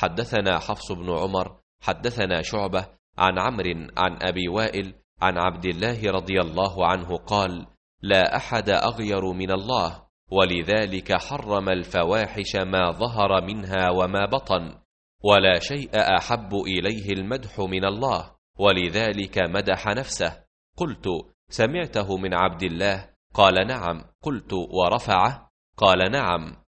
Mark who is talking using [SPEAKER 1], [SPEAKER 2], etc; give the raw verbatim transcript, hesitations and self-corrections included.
[SPEAKER 1] حدثنا حفص بن عمر حدثنا شعبة عن عمرو عن أبي وائل عن عبد الله رضي الله عنه قال: لا أحد أغير من الله، ولذلك حرم الفواحش ما ظهر منها وما بطن، ولا شيء أحب إليه المدح من الله، ولذلك مدح نفسه. قلت: سمعته من عبد الله؟ قال: نعم. قلت: ورفعه؟ قال: نعم.